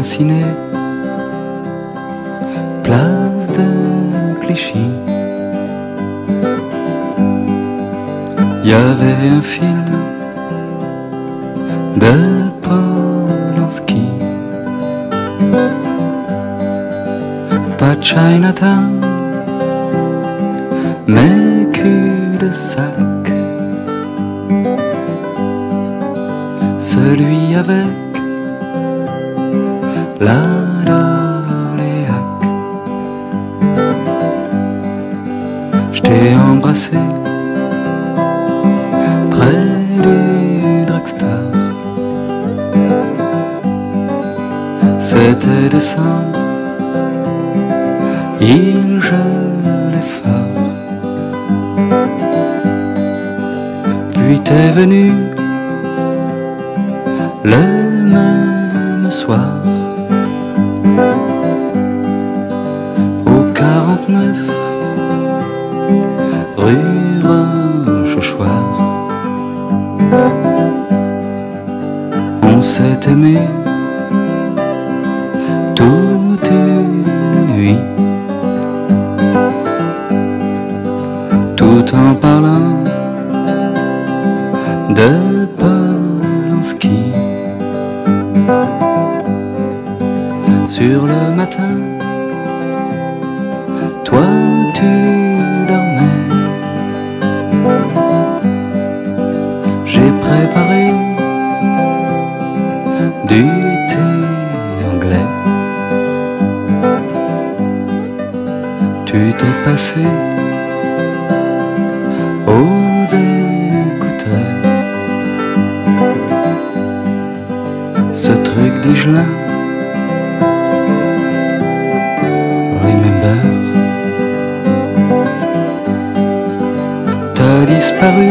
ciné, place de Clichy. Il y avait un film de Polanski, pas Chinatown, mais cul-de-sac. Celui avec la Dorléac. Je t'ai embrassé près du drugstore. C'était décembre, il gelait fort. Puis t'es venu le même soir au 49 rue Rochechouart. On s'est aimé toute une nuit, tout en parlant de Polanski. Sur le matin, toi tu dormais. J'ai préparé du thé anglais. Tu t'es passé aux écouteurs ce truc d'Igelin. Remember, t'as disparu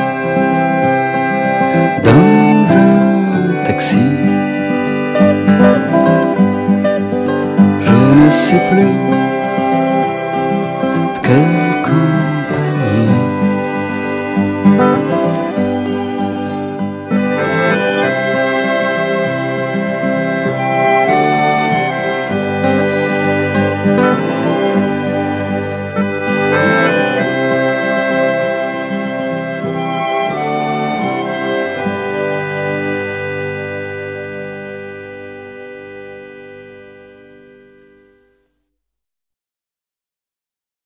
dans un taxi. Je ne sais plus que